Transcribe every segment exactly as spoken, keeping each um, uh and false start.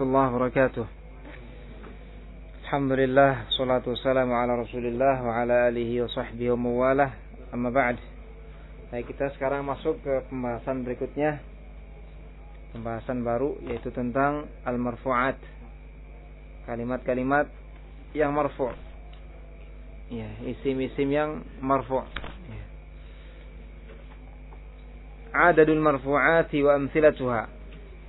warahmatullahi wabarakatuh. Alhamdulillah, salatu wassalamu ala Rasulillah wa ala alihi wa sahbihi wa mawalah. Amma ba'd. Baik, kita sekarang masuk ke pembahasan berikutnya. Pembahasan baru yaitu tentang al-marfu'at. Kalimat-kalimat yang marfu'. Ya, isim-isim yang marfu'. Ya. Adadul marfu'ati wa amthilatuha.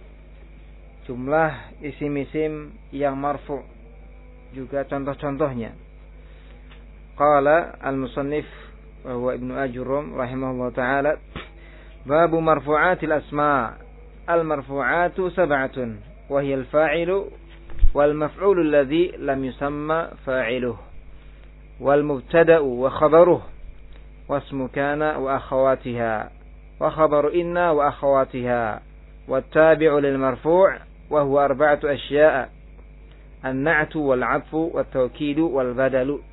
Jumlah isim-isim yang marfu' juga contoh-contohnya. Qala al-musannif wa huwa Ibnu Ajurrum rahimahullah ta'ala, babu marfu'atil asma'. Al-marfu'atu sab'atun wa hiya al-fa'ilu wal maf'ulu alladhi lam yusamma fa'iluhu wal mubtada'u wa khabaruhu wasmu kana wa akhawatiha wa khabaru inna wa akhawatiha wat tabi'u lil marfu' wa huwa arba'atu asya'a an-na'tu wal 'atfu wat tawkidu wal badalu.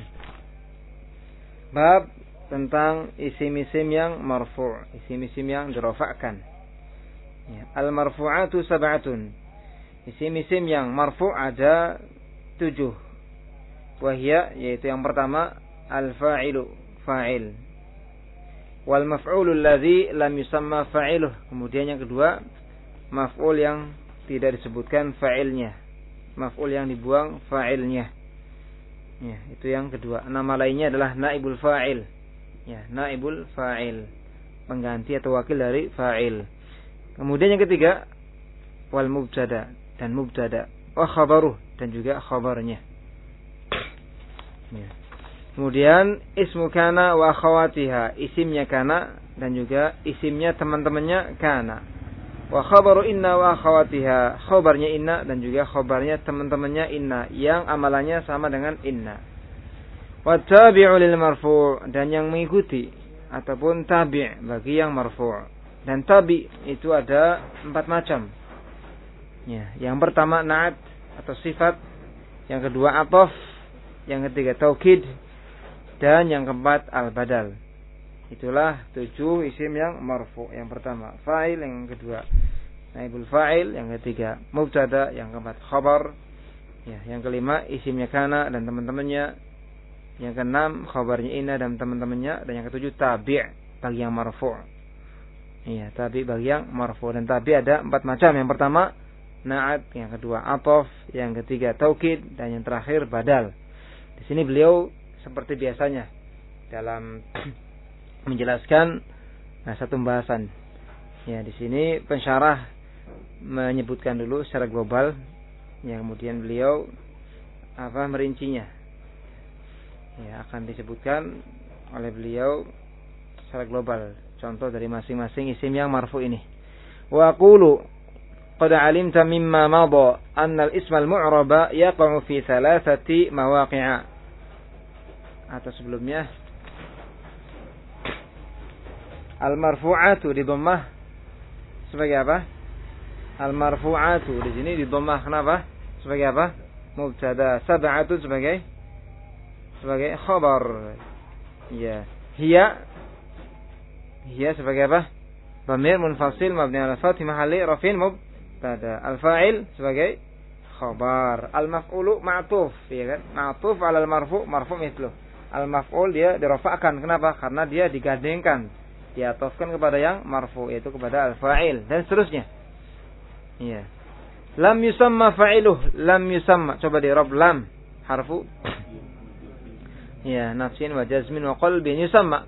Bab tentang isim-isim yang marfu', isim-isim yang dirafa'kan. Ya, al-marfu'atu sab'atun. Isim-isim yang marfu' ada tujuh. Wahya, yaitu yang pertama al-fa'ilu, fa'il. Wal maf'ulu alladhi lam yusamma fa'iluh. Kemudian yang kedua maf'ul yang tidak disebutkan fa'ilnya, maf'ul yang dibuang fa'ilnya. Ya, itu yang kedua. Nama lainnya adalah naibul fa'il. Ya, naibul fa'il, pengganti atau wakil dari fa'il. Kemudian yang ketiga wal mubtada, dan mubtada, wa khabaruh, dan juga khabarnya. Ya. Kemudian ismu kana wa akhawatiha, isimnya kana dan juga isimnya teman-temannya kana. Wa khabaru inna wa akhawatiha, khabarnya inna dan juga khabarnya teman-temannya inna yang amalannya sama dengan inna. Wa tabi'u lil marfu', dan yang mengikuti ataupun tabi' bagi yang marfu'. Dan tabi' itu ada empat macam. Ya, yang pertama na'at atau sifat, yang kedua ataf, yang ketiga taukid, dan yang keempat al-badal. Itulah tujuh isim yang marfu'. Yang pertama fa'il, yang kedua naibul fa'il, yang ketiga mubtada, yang keempat khabar, ya, yang kelima isimnya kana dan teman-temannya, yang keenam khabarnya inna dan teman-temannya, dan yang ketujuh tabi' bagi yang marfu'. Iya, tabi' bagi yang marfu'. Dan tabi' ada empat macam. Yang pertama na'at, yang kedua ataf, yang ketiga taukid, dan yang terakhir badal. Di sini beliau seperti biasanya dalam menjelaskan nah, satu pembahasan. Ya, di sini pensyarah menyebutkan dulu secara global, yang kemudian beliau apa merincinya. Ya, akan disebutkan oleh beliau secara global contoh dari masing-masing isim yang marfu ini. Wa aqulu qad 'alimta mimma madha anna al-isma al-mu'raba yaqa'u fi thalathati mawaqi'a. Atau sebelumnya al-marfu'atu di dhammah sebagai apa? Al-marfu'atu di sini di dhammah kenapa? Sebagai apa? Mubtada. Sab'atu sebagai sebagai khabar. Ya, hiya hiya sebagai apa? Dhamir munfasil mabni 'ala fath mahalli raf'in mubtada. Al-fa'il sebagai khabar. Al-maf'ulu ma'tuf, ya kan? Ma'tuf 'ala al-marfu', marfu' mithluh. Al-maf'ul dia dirafa'kan. Kenapa? Karena dia digandengkan, diatofkan kepada yang marfu, yaitu kepada al-fa'il, dan seterusnya. Iya. Lam yusamma fa'iluh, lam yusamma. Coba di rob lam harfu ya nafsin wa jazmin wa qalbin yusamma.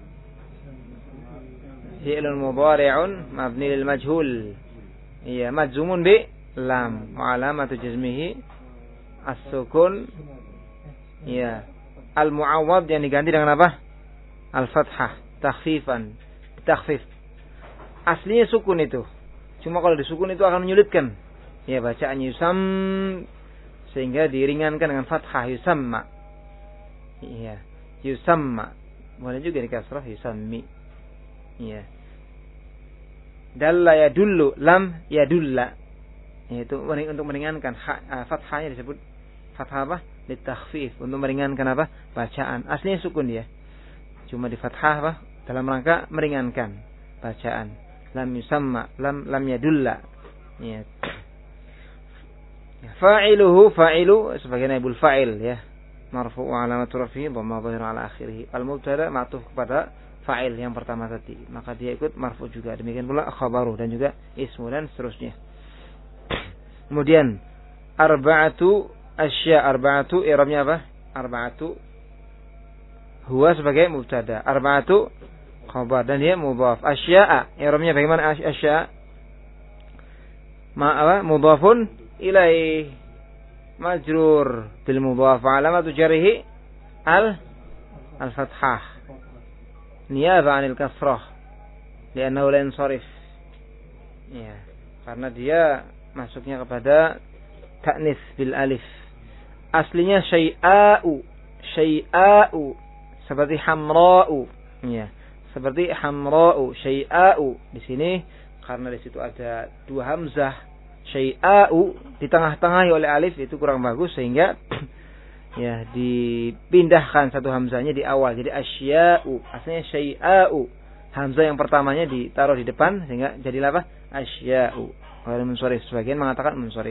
Fi'lun mudhari'un mabni lil majhul. Iya, majzumun bi lam wa alamatu jazmihi as-sukun. Iya. Al-mu'awwad yang diganti dengan apa? Al-fathah, takhfifan, takhfif. Aslinya sukun itu. Cuma kalau disukun itu akan menyulitkan. Ya, bacaannya yusam, sehingga diringankan dengan fathah yusamma. Iya, yusamma. Boleh juga dikasrah yusammi. Iya. Dalla yadullu, lam yadulla. Yaitu untuk meringankan fathahnya disebut fathah apa? Litakhfif, untuk meringankan apa? Bacaan. Aslinya sukun dia. Cuma di fathah apa? Dalam rangka meringankan bacaan. Lam yusamma, lam lam yadulla. Ya. Fa'iluhu, fa'ilu sebagai naibul fa'il ya. Marfu' wa alamatu rafi'i dhamma dhahira ala akhirih. Al-mubtada ma'tuf kepada fa'il yang pertama tadi, maka dia ikut marfu' juga. Demikian pula khabaru dan juga ismu dan seterusnya. Kemudian arba'atu asya, arba'atu i'rabnya apa? Arba'atu huwa sebagai mubtada, arba'atu khabar dan dia mudhaf. Asya'a i'rabnya bagaimana? Asya' ma apa? Mudhafun ilaih, majrur bil mudhaf, alamatu jarhi al al fathah niyaba 'anil kasrah li'annahu la yansarif. Ya, karena dia masuknya kepada ta'nis bil alif. Aslinya syai'a'u, syai'a'u seperti hamra'u. Ya, seperti hamra'u, syai'a'u. Di sini karena di situ ada dua hamzah, syai'a'u ditengah-tengahi oleh alif, itu kurang bagus sehingga ya dipindahkan satu hamzahnya di awal jadi asya'u. Aslinya syai'a'u, hamzah yang pertamanya ditaruh di depan sehingga jadilah apa? Asya'u. Kalau munsharif, sebagian mengatakan munsharif.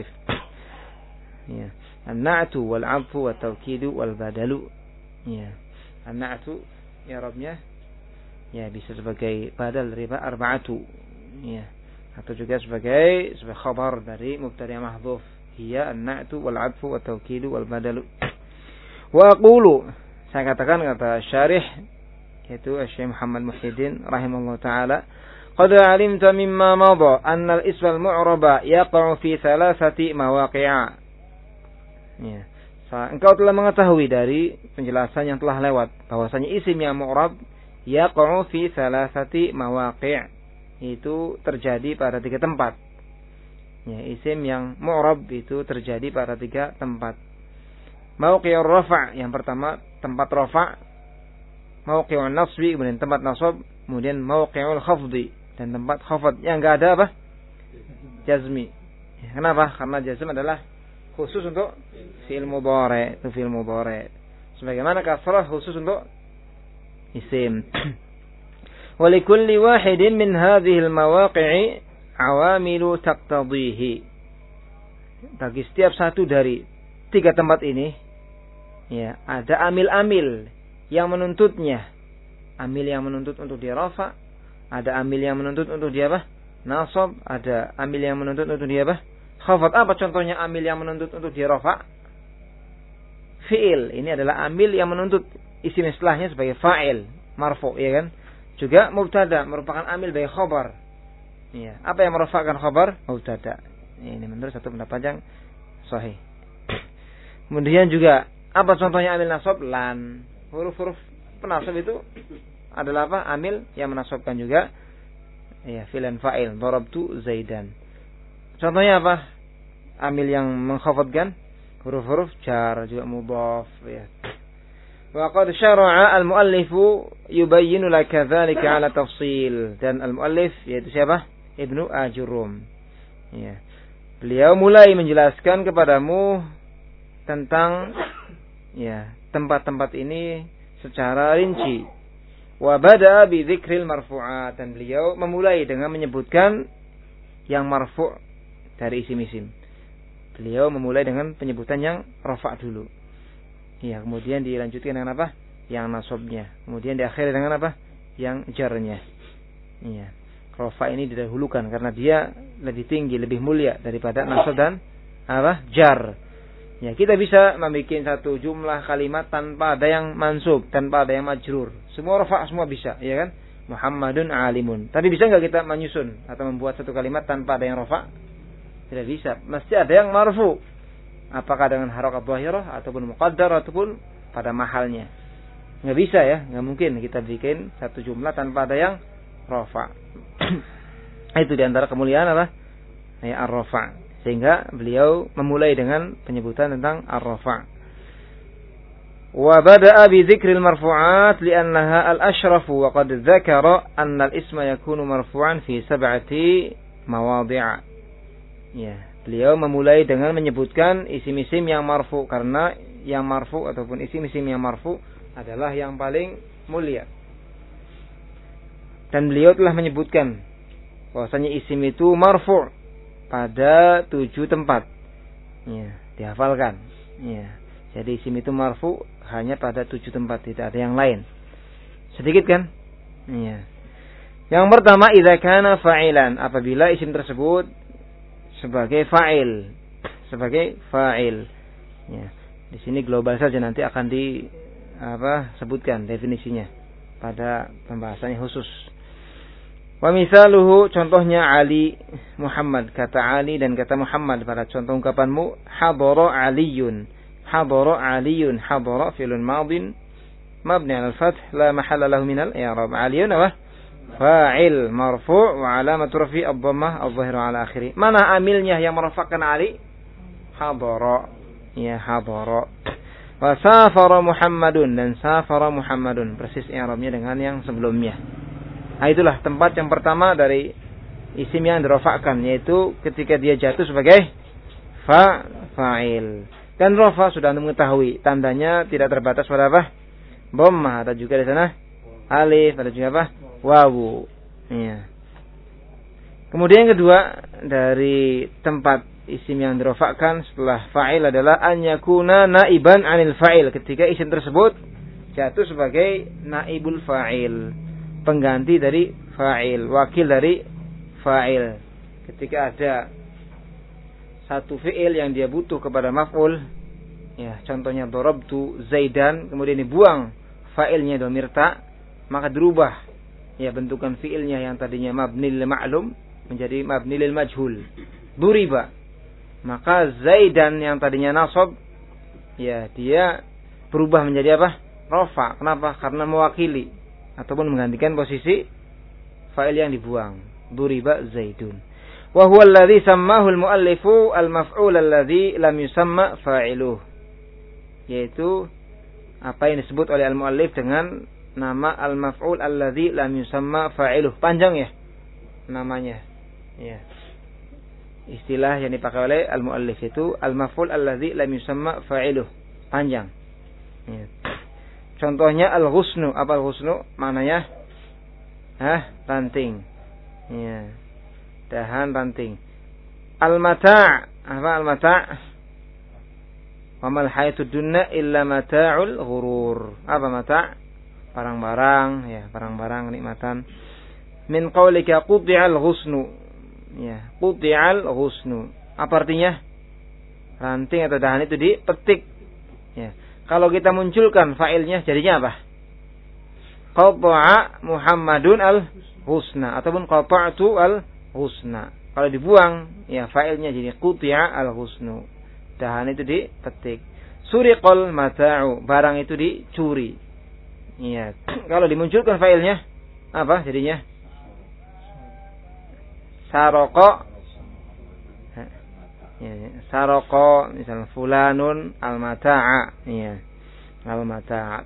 Ya, an-na'tu wal 'atfu wat tawkidu wal badalu. Ya, an-na'tu i'rabnya ya bisa sebagai badal dari arba'atu. Ya, atau juga sebagai sebagai khabar dari mubtada mahdhuf, hiya an-na'tu wal 'atfu wat tawkidu wal badalu. Wa aqulu, saya katakan kata syarih yaitu Syekh Muhammad Muhyiddin rahimahullah taala, qad 'alimta mimma madha anna al-ism al-mu'raba yaqa'u fi thalathati mawaqi'a. Ya, engkau telah mengetahui dari penjelasan yang telah lewat bahwasanya isim yang mu'rab yaqa'u fi thalathati mawaqi', itu terjadi pada tiga tempat. Ya, isim yang mu'rab itu terjadi pada tiga tempat. Mawqi'ur rafa', yang pertama tempat rafa', mawqi'un nasbi, kemudian tempat nasab, kemudian mawqi'ul khafdi, dan tempat khafd yang enggak ada apa? Jazmi. Ya, kenapa? Karena jazm adalah khusus untuk fi'il mudhari', itu fi'il mudhari'. Sebagaimana kasrah khusus untuk isim. Wa likulli wahidin min hadhihi al-mawaqi'i awamilu taqtadhihi. Bagi setiap satu dari tiga tempat ini, ya, ada amil-amil yang menuntutnya. Amil yang menuntut untuk dia rafa, ada amil yang menuntut untuk dia apa? Nasab, ada amil yang menuntut untuk dia apa? Khafad. Apa contohnya amil yang menuntut untuk dia rafa? Fi'il. Ini adalah amil yang menuntut isim istilahnya sebagai fa'il, marfu', ya kan? Juga mubtada merupakan amil bagi khabar. Ya, apa yang merafa'kan khabar? Mubtada. Ini menurut satu pendapat yang sahih. Kemudian juga apa contohnya amil nasab? Lan. Huruf-huruf penasab itu adalah apa? Amil yang menasabkan juga ya fi'il fa'il. Darabtu Zaidan. Contohnya apa? Amil yang mengkhafadkan huruf-huruf jar, juga mudhaf ya. Wa qad syara'a al-muallifu yubayyinu laka dzalika 'ala tafsil. Dan al-muallif yaitu siapa? Ibnu Ajurum. Ya. Beliau mulai menjelaskan kepadamu tentang ya tempat-tempat ini secara rinci. Wa bada'a bi dzikril marfu'at, dan beliau memulai dengan menyebutkan yang marfu' dari isim-isim. Beliau memulai dengan penyebutan yang rafa' dulu. Ya, kemudian dilanjutkan dengan apa? Yang nasabnya. Kemudian diakhiri dengan apa? Yang jarnya. Iya. Rafa' ini didahulukan karena dia lebih tinggi, lebih mulia daripada nasab dan apa? Jar. Ya, kita bisa membuat satu jumlah kalimat tanpa ada yang mansub, tanpa ada yang majrur. Semua rafa' semua bisa, ya kan? Muhammadun alimun. Tapi bisa enggak kita menyusun atau membuat satu kalimat tanpa ada yang rafa'? Tidak bisa. Mesti ada yang marfu. Apakah dengan harakat zahirah ataupun muqaddar ataupun pada mahalnya. Enggak bisa ya, enggak mungkin kita bikin satu jumlah tanpa ada yang rafa'. Itu diantara kemuliaan apa? Ya, ar-rafa'. Sehingga beliau memulai dengan penyebutan tentang ar-rafa'. Wa bada'a bi dzikril marfu'at li'annaha al-ashrafu wa qad dzakara anna al-isma yakunu marfu'an fi sab'ati mawadhi'a. Ya, beliau memulai dengan menyebutkan isim-isim yang marfu karena yang marfu ataupun isim-isim yang marfu adalah yang paling mulia. Dan beliau telah menyebutkan bahwasanya isim itu marfu pada tujuh tempat. Ya, dihafalkan. Ya. Jadi isim itu marfu hanya pada tujuh tempat, tidak ada yang lain. Sedikit kan? Ya. Yang pertama, idza kana fa'ilan, apabila isim tersebut sebagai fa'il, sebagai fa'il. Ya. Di sini global saja, nanti akan di apa sebutkan definisinya pada pembahasannya khusus. Wa misaluhu, contohnya Ali, Muhammad, kata Ali dan kata Muhammad pada contoh ungkapanmu, hadara Aliyun. Hadara Aliyun, hadara fi'lun madin mabni 'ala al-fath la mahalla lahu min al-i'rab. Aliyun apa? Fa'il marfu' wa 'alamatu raf'i ad-dhammah adh-dhahira 'ala akhirih. Mana amilnya yang merafa'kan Ali? Hadara. Ya, hadara. Wa safara Muhammadun, dan safara Muhammadun, persis i'rabnya dengan yang sebelumnya. Nah, itulah tempat yang pertama dari isim yang dirafa'kan, yaitu ketika dia jatuh sebagai fa fa'il. Dan rafa sudah anda mengetahui, tandanya tidak terbatas pada apa? Dhammah, atau juga di sana alif, atau juga apa? Wawu. Iya. Kemudian yang kedua dari tempat isim yang dirafa'kan setelah fa'il adalah an yakuna naiban 'anil fa'il, ketika isim tersebut jatuh sebagai naibul fa'il, pengganti dari fa'il, wakil dari fa'il. Ketika ada satu fi'il yang dia butuh kepada maf'ul, ya, contohnya darabtu Zaidan, kemudian dibuang fa'ilnya dhamir ta, maka dirubah ya bentukan fi'ilnya yang tadinya mabni lil ma'lum menjadi mabni lil majhul. Duriba, maka Zaidan yang tadinya nasab, ya dia berubah menjadi apa? Rafa. Kenapa? Karena mewakili ataupun menggantikan posisi fa'il yang dibuang. Duriba Zaidun. Wa huwa alladhi sammahu al-muallifu al-maf'ul alladhi lam yusamma fa'iluh. Yaitu apa yang disebut oleh al-muallif dengan nama al-maf'ul alladhi lam yusamma fa'iluh. Panjang ya namanya. Ya. Istilah yang dipakai oleh al-muallif itu al-maf'ul alladhi lam yusamma fa'iluh. Panjang. Ya. Contohnya al-ghusnu. Apa al-ghusnu? Maknanya hah? Ranting. Ya. Dahan ranting. Al-mata'. Apa al-mata'? Wa mal hayatud dunya illa mata'ul ghurur. Apa mata'? Barang-barang, ya, barang-barang nikmatan. Min qaulika quti'al ghusnu. Ya, quti'al ghusnu. Apa artinya? Ranting atau dahan itu dipetik. Ya. Kalau kita munculkan fa'ilnya jadinya apa? Qata'a Muhammadun al-husna ataupun qata'tu al-husna. Kalau dibuang, ya fa'ilnya jadi quti'a al-husnu. Dahan itu dipetik. Suriqal mata'u, barang itu dicuri. Iya. Kalau dimunculkan fa'ilnya apa jadinya? Saroko. Ya, saroko misalnya fulanun al-mata'a. Iya. Al-mata'a.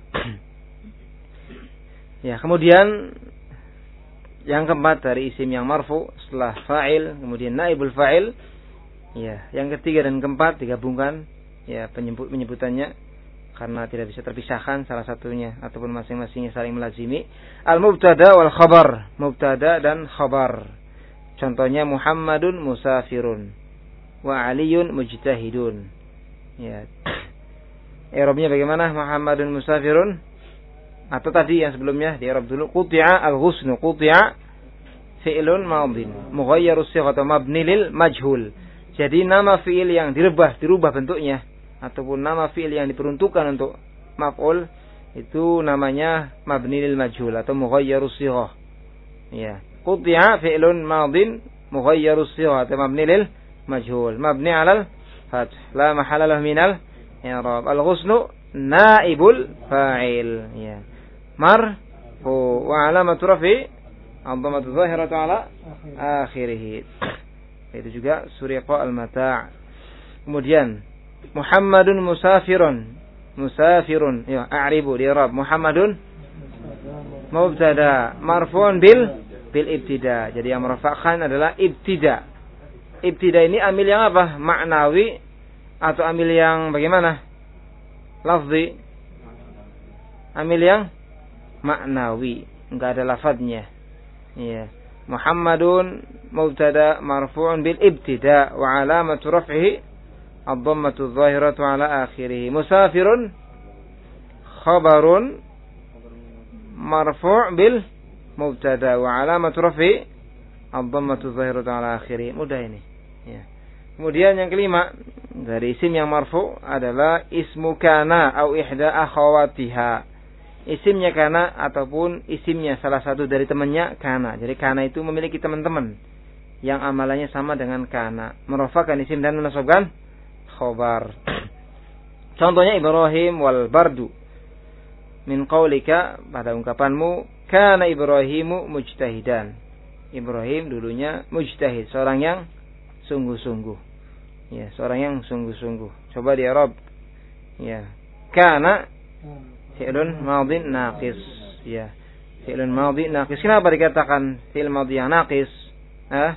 Ya, kemudian yang keempat dari isim yang marfu setelah fa'il, kemudian naibul fa'il. Ya, yang ketiga dan keempat digabungkan ya penyebut penyebutannya karena tidak bisa terpisahkan salah satunya ataupun masing-masingnya saling melazimi. Al-mubtada wal khabar, mubtada dan khabar. Contohnya Muhammadun musafirun wa Aliyun mujtahidun. Ya. I'rabnya bagaimana? Muhammadun musafirun atau tadi yang sebelumnya di i'rab dulu. Quti'a al-ghusnu, quti'a fi'lun madin mughayyarus sighah mabni lil majhul. Jadi nama fi'il yang dirubah, dirubah bentuknya ataupun nama fi'il yang diperuntukkan untuk maf'ul itu namanya mabni lil majhul atau mughayyarus sighah. Ya. Quti'a fi'lun madin mughayyarus sighah atau mabni lil majhul. Mabni 'alal fath. La mahalla lahu minal i'rab. Al-ghusnu naibul fa'il. Ya. Marfu wa 'alamatu raf'i ad-dhammatu dhahiratu 'ala akhirih. Itu juga suriqa al-mata'. Kemudian Muhammadun musafirun. Musafirun. Ya, a'ribu di i'rab. Muhammadun mubtada marfu'un bil bil ibtida. Jadi yang merafa'kan adalah ibtida. Ibtida ini amil yang apa? Maknawi atau amil yang bagaimana? Lafzi. Amil yang maknawi, enggak ada lafadznya. Iya. Muhammadun mubtada marfu'un bil ibtida wa alamatu raf'ihi ad-dhammatu adh-dhahiratu ala akhirih. Musafirun khabarun marfu' bil mubtada wa alamatu raf'i ad-dhammatu adh-dhahiratu ala akhirih. Mudah ini. Ya. Kemudian yang kelima dari isim yang marfu adalah ismu kana au ihda akhawatiha. Isimnya kana ataupun isimnya salah satu dari temannya kana. Jadi kana itu memiliki teman-teman yang amalannya sama dengan kana. Merofakkan isim dan menasabkan khobar. Contohnya Ibrahim wal bardu. Min qaulika, pada ungkapanmu, kana Ibrahimu mujtahidan. Ibrahim dulunya mujtahid, seorang yang sungguh-sungguh. Ya, seorang yang sungguh-sungguh. Coba di Arab. Ya. Kana fi'lun madhin naqis. Ya. Fi'lun madhi naqis. Kenapa dikatakan fi'il madhi yang naqis? Hah?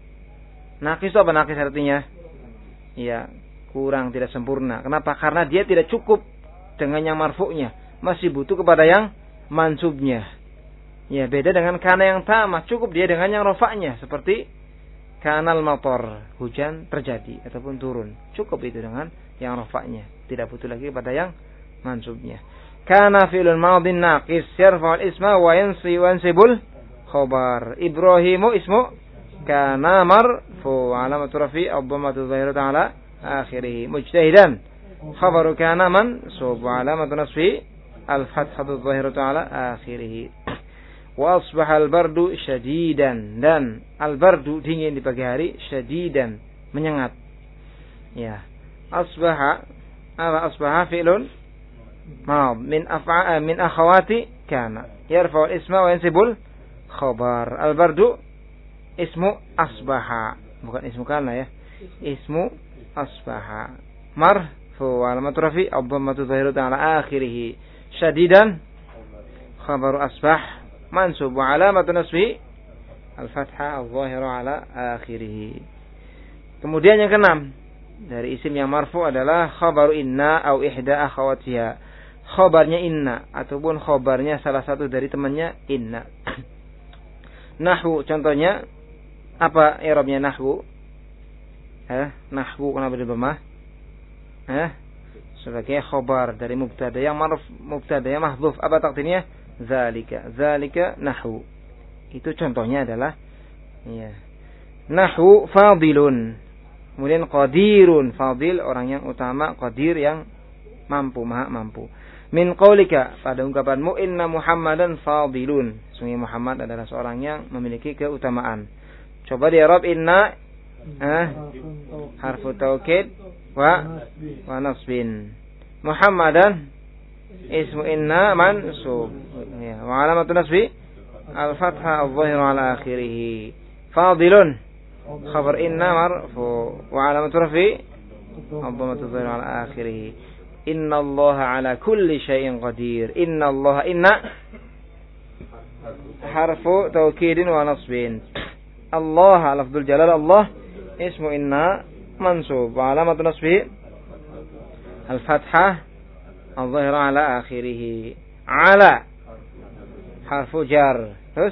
Naqis itu apa naqis artinya? Ya, kurang, tidak sempurna. Kenapa? Karena dia tidak cukup dengan yang marfu'nya. Masih butuh kepada yang mansubnya. Ya, beda dengan kana yang tamah. Cukup dia dengan yang rofa'nya. Seperti kanal motor, hujan terjadi ataupun turun. Cukup itu dengan yang rofa'nya. Tidak butuh lagi kepada yang mansubnya. Kana fi'lun madhin naqis yarfa'ul isma wa yansi wa yansibul khabar. Ibrahimu ismu kana marfu alamatu rafi ad-dhammatu adh-dhahiratu ala akhirih. Mujtahidan khabaru kana mansub alamatu nasbi al-fathatu adh-dhahiratu ala akhirih. Wa asbaha al-bardu syadidan, dan al-bardu dingin di pagi hari, syadidan menyengat. Ya. Asbaha apa asbaha fi'lun madh min af'a min akhawati kana yarfa'u al-isma wa yansibul khabar. Al-bardu ismu asbaha, bukan ismu kana ya. Ismu asbaha marfu alamatu rafi ad-dhammatu adh-dhahiratu ala akhirih. Syadidan khabaru asbah mansub wa alamatu nasbi al-fathah adh-dhahira ala akhirih. Kemudian yang keenam dari isim yang marfu adalah khabaru inna au ihda akhawatiha. Khabarnya inna ataupun khabarnya salah satu dari temannya inna. Nahwu contohnya apa i'rabnya nahwu? Eh, nahwu kenapa di bawah? Eh, sebagai khabar dari mubtada yang marf, mubtada yang mahdhuf. Apa takdirnya? Zalika. Zalika nahwu. Itu contohnya adalah ya. Nahwu fadilun. Kemudian qadirun. Fadil orang yang utama, qadir yang mampu, maha mampu. Min qaulika, pada ungkapanmu, inna Muhammadan fadilun. Sungguh Muhammad adalah seorang yang memiliki keutamaan. Coba di Arab inna eh, harfu taukid wa wa nasbin. Muhammadan ismu inna mansub. Ya, wa alamatu nasbi al-fathah adh-dhahira ala akhirih. Fadilun khabar inna marfu wa alamatu rafi ad-dhammatu adh-dhahira ala akhirih. Inna Allah ala kulli syai'in qadir. Inna Allah inna harfu taukidin wa nasbin. Allah lafzul jalal Allah ismu inna mansub wa alamatu nasbi al-fathah al-dhahira ala akhirih. Ala harfu jar. Terus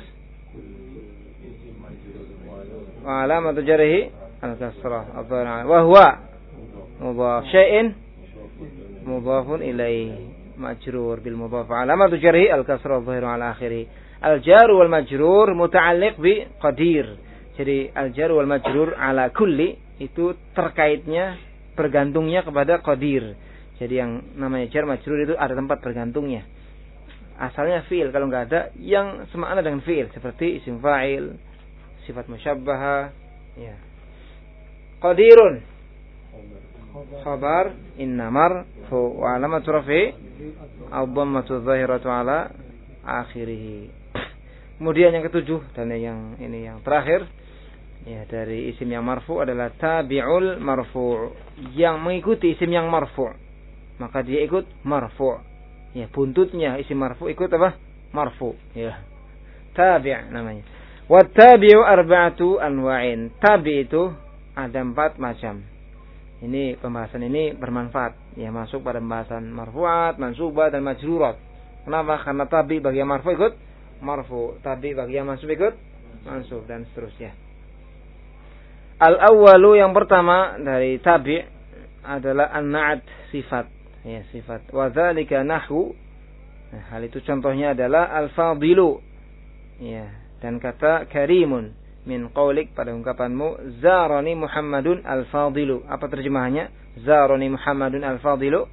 wa alamatu jarhi al-kasrah al-dhahira wa huwa mudhaf. Syai'in mudhafun ilaih majrur bil mudhaf. Alamatu jarhi al-kasrah al-dhahiru ala akhirih. Al-jar wal majrur muta'alliq bi qadir. Jadi al-jar wal majrur ala kulli itu terkaitnya, bergantungnya kepada qadir. Jadi yang namanya jar majrur itu ada tempat bergantungnya. Asalnya fi'il, kalau enggak ada yang semakna dengan fi'il seperti isim fa'il, sifat musyabbaha, ya. Qadirun khabar inna marfu wa alamatu rafi ad-dhammatu adh-dhahiratu ala akhirih. Kemudian yang ketujuh dan yang ini yang terakhir ya dari isim yang marfu adalah tabi'ul marfu, yang mengikuti isim yang marfu maka dia ikut marfu. Ya, buntutnya isim marfu ikut apa? Marfu. Ya. Tabi' namanya. Wa tabi'u arba'atu anwa'in. Tabi' itu ada empat macam. Ini pembahasan ini bermanfaat. Ya, masuk pada pembahasan marfu'at, mansubah dan majrurat. Kenapa? Karena tabi bagi yang marfu ikut marfu, tabi bagi yang mansub ikut mansub dan seterusnya. Al-awwalu yang pertama dari tabi adalah an-na'at, sifat. Ya, sifat. Wa dzalika nahwu. Nah, hal itu contohnya adalah al-fadilu. Ya, dan kata karimun min qaulik pada ungkapanmu zarani Muhammadun al-fadilu. Apa terjemahannya? Zarani Muhammadun al-fadilu.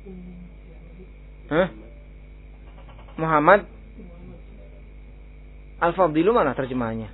Hah? Muhammad al-fadilu mana terjemahannya?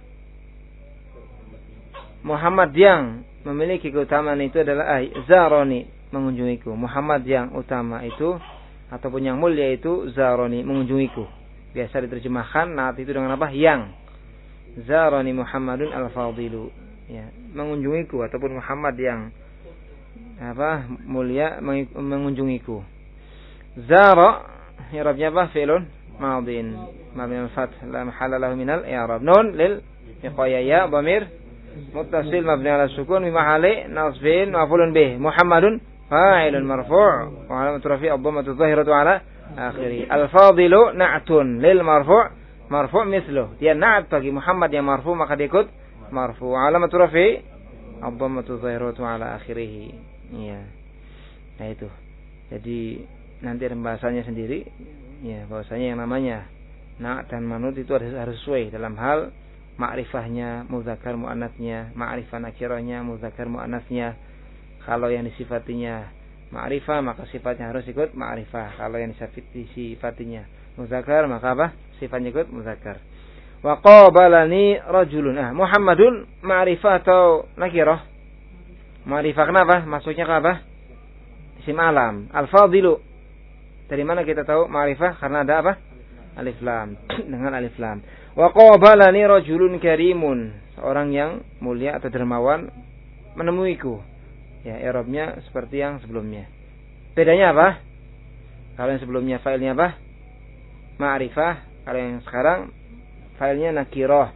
Muhammad yang memiliki keutamaan itu adalah ay, zarani, mengunjungiku. Muhammad yang utama itu ataupun yang mulia itu zarani, mengunjungiku. Biasa diterjemahkan naat itu dengan apa? Yang. Zarani Muhammadun al-fadilu. Ya, mengunjungiku ataupun Muhammad yang apa? Mulia mengunjungiku. Zara i'rabnya apa? Fi'lun madin mabni al-fath la mahalla lahu min al-i'rab. Nun lil iqaya ya dhamir muttasil mabni ala sukun bi mahalli nasbin maf'ulun bih. Muhammadun fa'ilun marfu' wa alamatu rafi' ad-dhammatu adh-dhahiratu ala akhirih. Al-fadilu na'tun lil marfu' marfu' mithluh. Dia na'at bagi Muhammad yang marfu' maka dia ikut marfu'. Alamatu rafi' ad-dhammatu adh-dhahiratu ala akhirih. Iya. Nah itu. Jadi nanti ada bahasanya sendiri. Ya, bahwasanya yang namanya na'at dan manut itu harus harus sesuai dalam hal ma'rifahnya, muzakkar muannasnya, ma'rifah nakirahnya, muzakkar muannasnya. Kalau yang disifatinya ma'rifah maka sifatnya harus ikut ma'rifah. Kalau yang disifatinya muzakkar maka apa? Sifatnya ikut muzakkar. Wa qabalani rajulun. Ah, Muhammadun ma'rifah atau nakirah? Ma'rifah kenapa? Masuknya ke apa? Isim alam. Al-fadilu. Dari mana kita tahu ma'rifah? Karena ada apa? Alif lam. Dengan alif lam. Wa qabalani rajulun karimun. Seorang yang mulia atau dermawan menemuiku. Ya, i'rabnya seperti yang sebelumnya. Bedanya apa? Kalau yang sebelumnya failnya apa? Ma'rifah. Kalau yang sekarang failnya nakirah.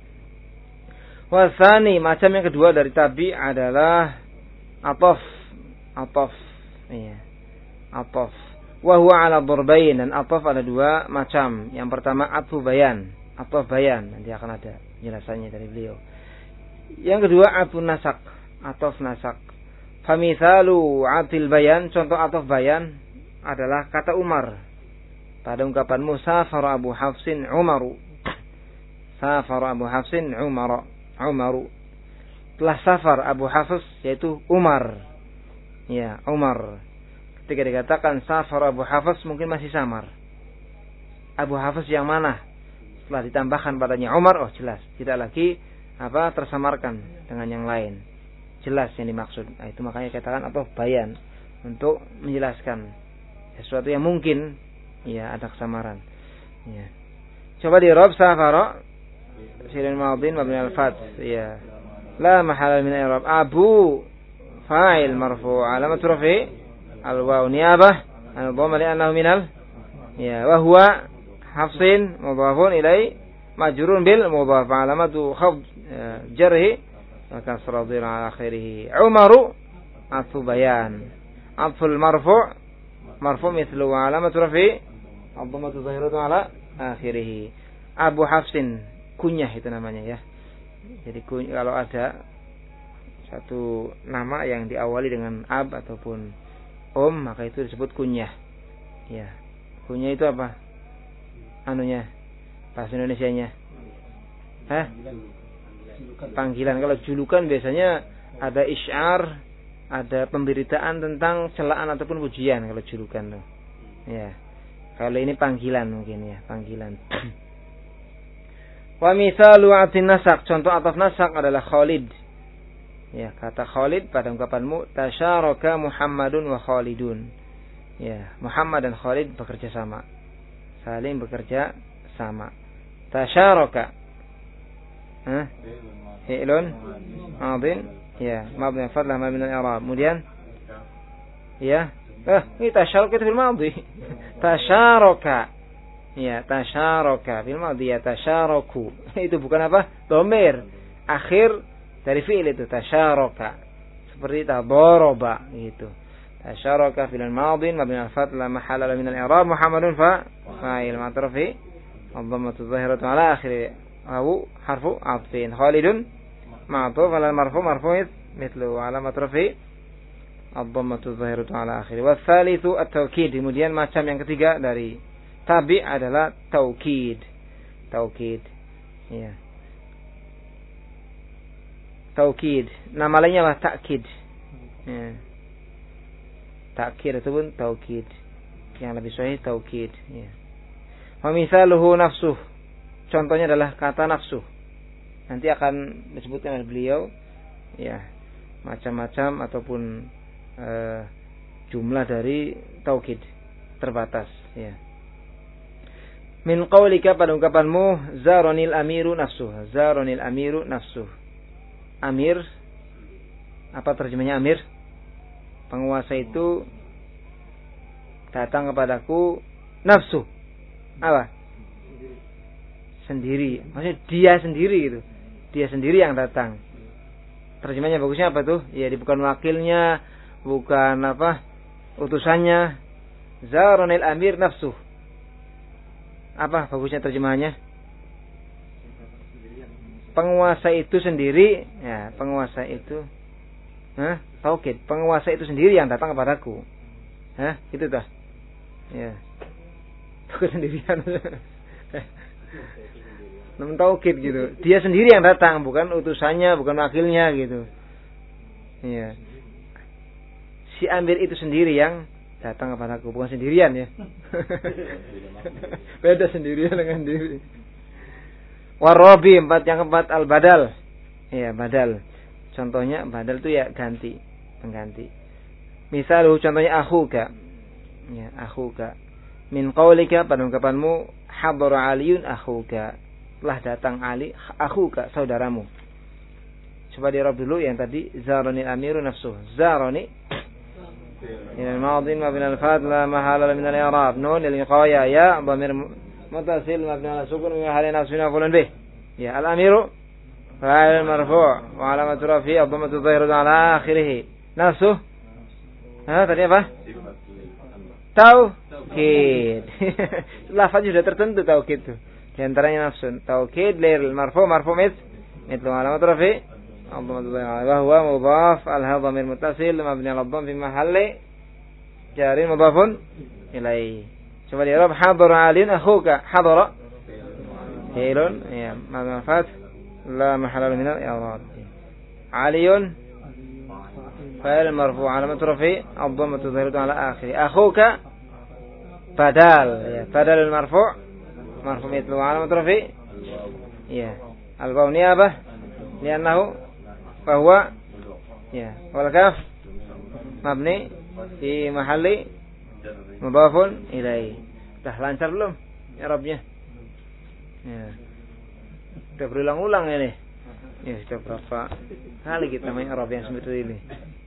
Wa tsani, macam yang kedua dari tabi adalah ataf. Ataf. Iya. Ataf. Wa huwa ala dharbain, dan ataf ada dua macam. Yang pertama atfu bayan. Ataf bayan, nanti akan ada penjelasannya dari beliau. Yang kedua atfu nasak. Ataf nasak. Famithalu atil bayan, contoh ataf bayan adalah kata Umar. Pada ungkapan Musafar Abu Hafsin Umaru. Safar Abu Hafsin Umar. Umaru. Telah safar Abu Hafs yaitu Umar. Ya, Umar. Ketika dikatakan safar Abu Hafs mungkin masih samar. Abu Hafs yang mana? Setelah ditambahkan padanya Umar, oh jelas. Tidak lagi apa tersamarkan dengan yang lain. Jelas yang dimaksud. Nah, itu makanya katakan atau bayan untuk menjelaskan sesuatu yang mungkin ya ada kesamaran. Ya. Coba di Rob safara silin madin mabni al-fath. Ya. La mahala min i'rab. Abu fa'il marfu' alamat rafi' al-waw niyabah an dhamma li annahu minal ya wa huwa hafsin mudhafun ilai majrurun bil mudhaf alamatu khafd jarhi maka saradhir ala akhirih. Umaru atfu bayan atful marfu' marfu' mithlu alamatu rafi' ad-dhammatu zahiratu ala akhirih. Abu Hafsin kunyah itu namanya ya. Jadi kalau ada satu nama yang diawali dengan ab ataupun om maka itu disebut kunyah. Ya. Kunyah itu apa? Anunya bahasa Indonesianya. Hah? Panggilan. Kalau julukan biasanya ada isyar, ada pemberitaan tentang celaan ataupun pujian kalau julukan tuh. Ya. Kalau ini panggilan mungkin ya, panggilan. Wa mithalu atin nasak, contoh ataf nasak adalah Khalid. Ya, kata Khalid pada ungkapanmu tasyaraka Muhammadun wa Khalidun. Ya, Muhammad dan Khalid bekerja sama. Saling bekerja sama. Tasyaraka. Hah? Fi'lun madin. Ya, mabni fadlah ma min al-i'rab. Kemudian ya. Eh, ini tasyaraka itu fil madhi. Tasyaraka. Ya, tasyaraka fil madhi ya tasyaraku. Itu bukan apa? Dhamir. Akhir dari fi'il itu tasyaraka. Seperti tadaraba gitu. Tasyaraka fil madhi mabni al-fath la mahalla min al-i'rab Muhammadun fa fa'il ma'tarafi ad-dhammatu dhahiratu ala akhir aw harfu atfin. Khalidun ma'tuf ala marfu marfu mithlu ala matrafi ad-dhammatu dhahiratu ala akhirih. Wa tsalitsu at-taukid. Kemudian macam yang ketiga dari tabi' adalah taukid. Taukid. Ya. Taukid. Nama lainnya adalah takkid. Ya. Takkid ataupun taukid. Yang lebih sahih taukid. Ya. Wa misaluhu nafsuh. Contohnya adalah kata nafsuh. Nanti akan disebutkan oleh beliau. Ya. Macam-macam ataupun uh, jumlah dari taukid terbatas. Ya. Min qaulika, pada ungkapanmu, zaronil amiru nafsuh. Zaronil amiru nafsuh. Amir, apa terjemahnya amir? Penguasa itu datang kepadaku nafsu. Apa? Sendiri. Maksudnya dia sendiri gitu. Dia sendiri yang datang. Terjemahnya bagusnya apa tuh? Ya, dia bukan wakilnya, bukan apa? Utusannya. Zaronil amir nafsuh. Apa bagusnya terjemahannya? Penguasa itu sendiri, ya, penguasa itu, hah? Taukid, penguasa itu sendiri yang datang kepadaku. Hah? Gitu dah. Ya. Bukan sendirian. Namun taukid gitu. Dia sendiri yang datang, bukan utusannya, bukan wakilnya gitu. Iya. Si amir itu sendiri yang datang kepadaku, bukan sendirian ya. Beda sendirian dengan diri. Warabi, empat yang keempat al-badal. Ya, badal. Contohnya badal itu ya ganti, pengganti. Misal contohnya akhuka. Ya, akhuka. Min qaulika, pada ungkapanmu, hadara aliyun akhuka. Telah datang Ali akhuka, saudaramu. Coba di Arab dulu yang tadi zarani amiru nafsuh. Zarani من الماضي مبني الفاعل لا محل من الإعراب نون للوقاية يا ضمير متصل مبني على السكون في محل نصب مفعول به يا الأمير فاعل مرفوع وعلامة رفعه الضمة الظاهرة على آخره نفسه ها tadi apa? Taukid. Lafaz sudah tertentu taukid itu. Di antaranya nafsun. Taukid lil marfu' marfu' mit mitlu alamat rafi' الضم الظاهر وهو مضاف الها ضمير متصل مبني على الضم في محل جار مضاف إليه. Coba di Arab حضر علي أخوك حضر فعل يا ماذا فات لا محل من الإعراب علي فاعل مرفوع علامة رفعه الضمة الظاهرة على آخره أخوك بدل بدل المرفوع مرفوع مثله علامة رفعه يا الواو نيابة لأنه فهو ya wal kaf mabni di mahalli mudhafun ilaihi. Dah lancar belum i'rabnya? Ya. Kita berulang-ulang ini. Ya, sudah berapa kali kita main i'rab yang seperti ini.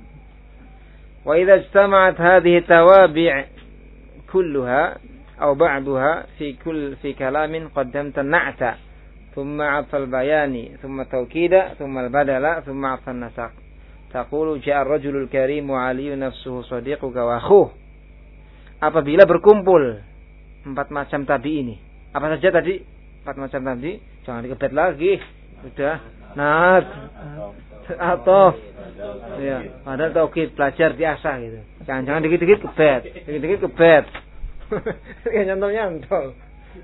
Wa idza ijtama'at hadhihi tawabi' kulluha aw ba'daha fi kull fi kalamin qaddamta an-na'ta ثم عطف البيان ثم التوكيد ثم البدل ثم عطف النسق تقول جاء الرجل الكريم وعلي نفسه صديقك وأخوه. Apabila berkumpul empat macam tabi ini, apa saja tadi? Empat macam tabi, jangan dikebet lagi. Sudah nat atau ya, ada taukid belajar diasah gitu. Jangan-jangan dikit-dikit kebet, dikit-dikit kebet. Kayak nyantol-nyantol.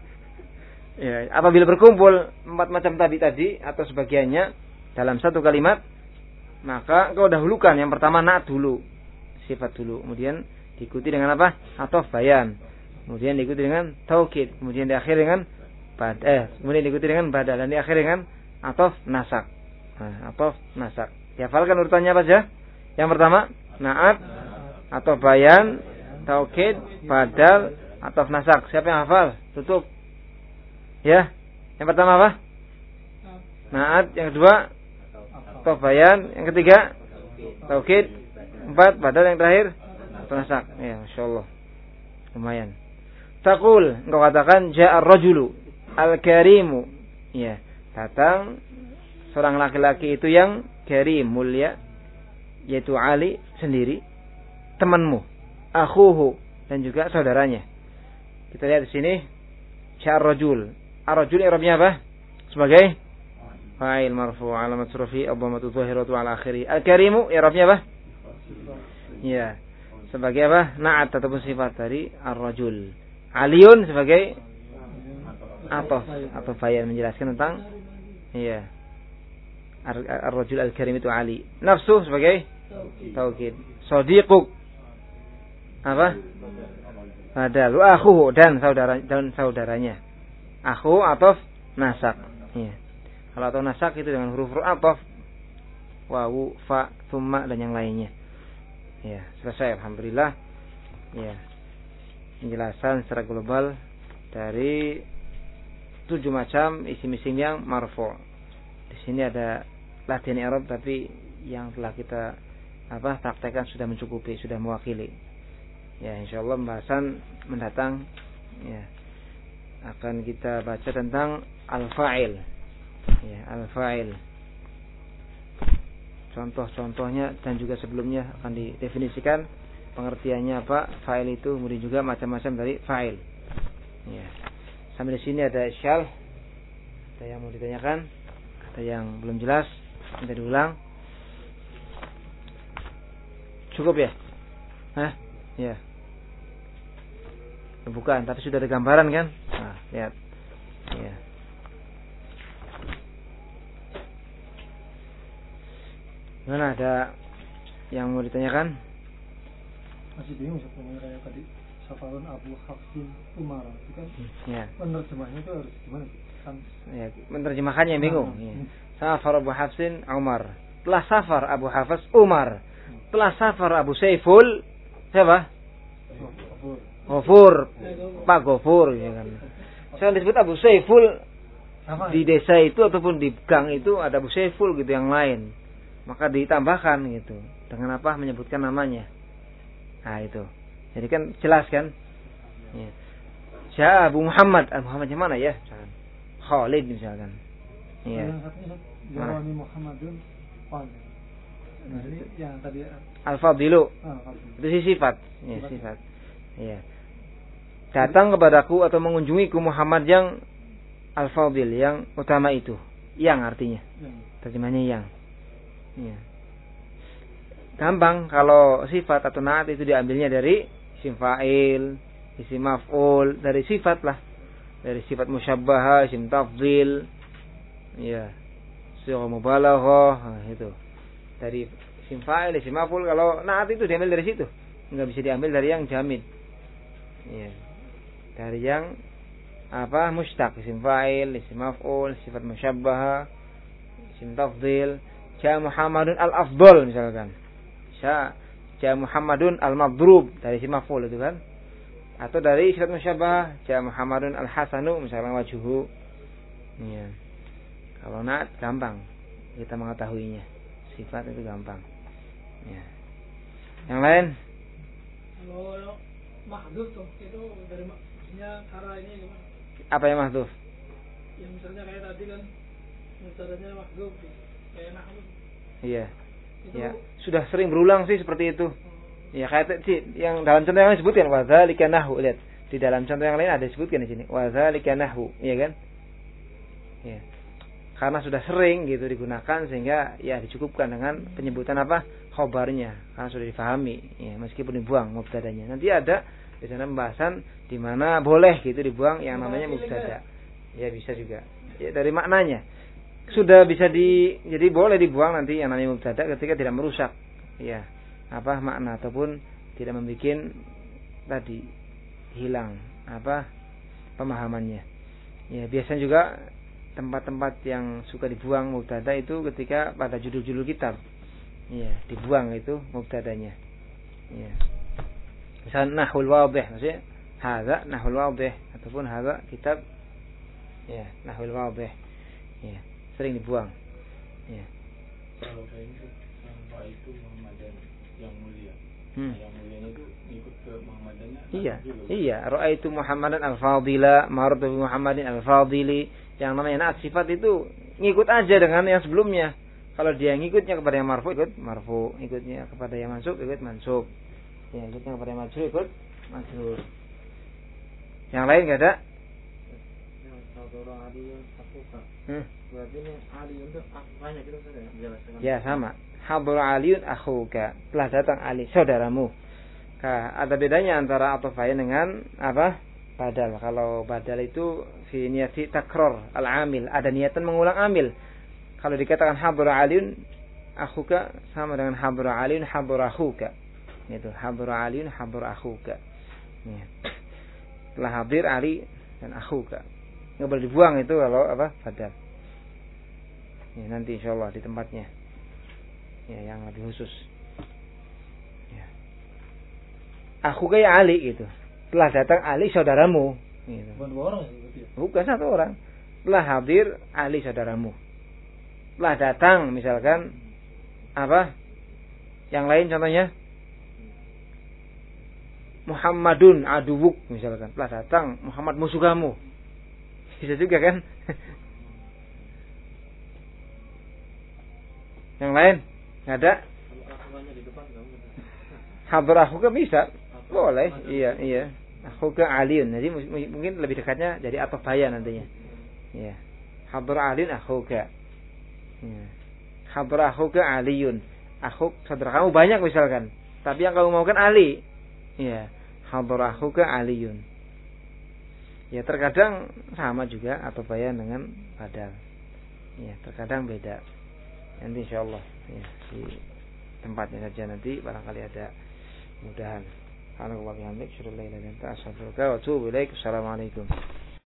Ya, apabila berkumpul empat macam tabi tadi atau sebagiannya dalam satu kalimat, maka kau dahulukan yang pertama na'at dulu, sifat dulu, kemudian diikuti dengan apa? Ataf bayan, kemudian diikuti dengan taukid, kemudian diakhiri dengan bad, eh, kemudian diikuti dengan badal dan diakhiri dengan ataf nasak. Nah, ataf nasak. Dihafalkan urutannya apa saja? Yang pertama na'at, ataf bayan, taukid, badal, ataf nasak. Siapa yang hafal? Tutup. Ya, yang pertama apa? Na'at, yang kedua tabayan, yang ketiga taukid, empat badal, yang terakhir nasak. Ya, masyaallah. Lumayan. Taqul, engkau katakan ja'a ar-rajulu al-karimu. Ya, datang seorang laki-laki itu yang karim, mulia, yaitu Ali sendiri, temanmu, akhuhu, dan juga saudaranya. Kita lihat di sini ja'a ar-rajul. Ar-rajul i'rabnya apa? Sebagai fa'il marfu' alamat rafi' ad-dhammatu dhahiratu 'ala akhirih. Al-karimu i'rabnya apa? Ya. Sebagai apa? Na'at ataupun sifat dari ar-rajul. Aliyun sebagai atof atau bayan menjelaskan tentang iya. Ar-rajul al-karim itu Ali. Nafsu sebagai taukid. Shadiquk apa? Badal. Wa akhuhu dan saudara dan saudaranya. Akhu atof nasak. Iya. Kalau atau nasak itu dengan huruf-huruf atof, wawu, fa, tsumma dan yang lainnya. Ya, selesai alhamdulillah. Ya. Penjelasan secara global dari tujuh macam isim-isim yang marfu'. Di sini ada latihan i'rab tapi yang telah kita apa praktekkan sudah mencukupi, sudah mewakili. Ya, insyaallah pembahasan mendatang ya akan kita baca tentang al-fa'il. Ya, al-fa'il. Contoh-contohnya dan juga sebelumnya akan didefinisikan pengertiannya apa fa'il itu, kemudian juga macam-macam dari fa'il. Ya. Sampai di sini ada isyal. Ada yang mau ditanyakan? Ada yang belum jelas? Minta diulang. Cukup ya? Hah? Ya. Bukan, tapi sudah ada gambaran kan? Nah, lihat. Ya. Mana ada yang mau ditanyakan? Masih bingung sebenarnya tadi Safarun Abu Hafsin Umar itu kan ya. Menerjemahnya itu harus gimana kan? Ya, menerjemahkannya yang bingung. Nah, ya. Safar Abu Hafsin Umar. Telah safar Abu Hafs Umar. Telah safar Abu Saiful siapa? Ghafur. Pak Ghafur ya kan. Saya disebut Abu Saiful sama, di desa itu ataupun di gang itu ada Abu Saiful gitu yang lain. Maka ditambahkan gitu. Dengan apa? Menyebutkan namanya. Nah itu. Jadi kan jelas kan? Ya. Syah Abu Muhammad. Abu Muhammad yang mana ya? Misalkan. Khalid misalkan. Iya. Jarani Muhammadun Fadil. Nah, ini yang tadi Al-Fadilu. Ah, itu si sifat. Ya, sifat. Iya. Datang kepadaku atau mengunjungiku Muhammad yang Al-Fadil, yang utama itu. Yang artinya. Yang. Terjemahnya yang. Iya. Gampang kalau sifat atau naat itu diambilnya dari isim fa'il, isim maf'ul, dari sifat lah. Dari sifat musyabbaha, isim tafdhil. Iya. Sighah mubalaghah, nah, itu. Dari isim fa'il, isim maf'ul, kalau naat itu diambil dari situ. Enggak bisa diambil dari yang jamid. Iya. Dari yang apa? Mushtaq, isim fa'il, isim maf'ul, sifat musyabbaha, isim tafdhil. Ja Muhammadun al-afdal misalkan. Ja, ja Muhammadun al-madrub dari isim maf'ul itu kan. Atau dari sifat musyabbaha, ja Muhammadun al-hasanu misalkan wajhuhu. Iya. Kalau naat gampang kita mengetahuinya. Sifat itu gampang. Ya. Yang lain? Kalau mahdhuf tuh itu dari maksudnya cara ini gimana? Apa yang mahdhuf? Yang misalnya kayak tadi kan mubtadanya mahdhuf kayak nahwu. Iya. Itu ya, sudah sering berulang sih seperti itu. Hmm. Ya kayak sih yang dalam contoh yang lain disebutkan wa dzalika nahwu. Lihat, di dalam contoh yang lain ada disebutkan di sini wa dzalika nahwu, iya kan? Ya. Karena sudah sering gitu digunakan sehingga ya dicukupkan dengan penyebutan apa? Khobarnya, karena sudah difahami, ya, meskipun dibuang mubtadanya. Nanti ada di sana pembahasan di mana boleh gitu dibuang yang namanya mubtada. Ya bisa juga. Ya dari maknanya sudah bisa di jadi boleh dibuang nanti yang namanya mubtada ketika tidak merusak ya apa makna ataupun tidak membuat tadi hilang apa pemahamannya. Ya biasanya juga tempat-tempat yang suka dibuang mubtada itu ketika pada judul-judul kitab. Ya, dibuang itu mubtadanya. Ya. Misal nahwul wadih, maksudnya hadza nahwul wadih ataupun hadza kitab ya, nahwul wadih. Ya, sering dibuang. Ya. Kalau kayak itu sampai itu Muhammadan yang mulia. Hmm. Yang mulianya itu ikut ke Muhammadannya. Iya, iya. Ra'aitu Muhammadan al-fadila, marartu bi Muhammadin al-fadili. Yang namanya naat sifat itu ngikut aja dengan yang sebelumnya. Kalau dia ngikutnya kepada yang marfu ikut marfu, ikutnya kepada yang mansub ikut mansub. Ya, ikutnya kepada yang majrur ikut majrur. Yang lain enggak ada? Hadara Aliyun akuka. Hmm. Berarti ini Aliyun itu banyak gitu saja menjelaskan. Ya sama. Hadara Aliyun akhuka. Telah datang Ali saudaramu. Ka, ada bedanya antara atofaya dengan apa? Badal. Kalau badal itu fi niyati takror al-amil, ada niatan mengulang amil. Kalau dikatakan hadara Aliyun akhuka sama dengan hadara Aliyun hadara akhuka. Itu hadara Aliyun hadara akhuka. Ya. Telah hadir Ali dan akhuka. Enggak boleh dibuang itu kalau apa? Badal. Ya, nanti insyaallah di tempatnya. Ya, yang lebih khusus. Ya. Akhuka ya Ali gitu. Telah datang Ali saudaramu. Gitu. Bukan dua orang ya? Bukan satu orang. Telah hadir Ali saudaramu. Telah datang misalkan apa? Yang lain contohnya Muhammadun aduwuk misalkan. Telah datang Muhammad musuh kamu. Bisa juga kan? Yang lain? Enggak ada? Hadir akhuka bisa. Boleh. Iya, iya. Akhuka Aliun. Jadi mungkin lebih dekatnya jadi atofaya nantinya. Iya. Hadir Aliun akhuka. Iya. Hadir akhuka Aliun. Akhuk saudara kamu banyak misalkan. Tapi yang kamu mau kan Ali. Iya. Hadir akhuka Aliun. Ya terkadang sama juga atofaya dengan badal. Ya terkadang beda. Nanti insyaallah ya di tempatnya saja nanti barangkali ada mudahan. Alhamdulillah, alhamdulillah, syukur la ilaha illa anta astaghfiruka wa atubu ilaik. Assalamualaikum.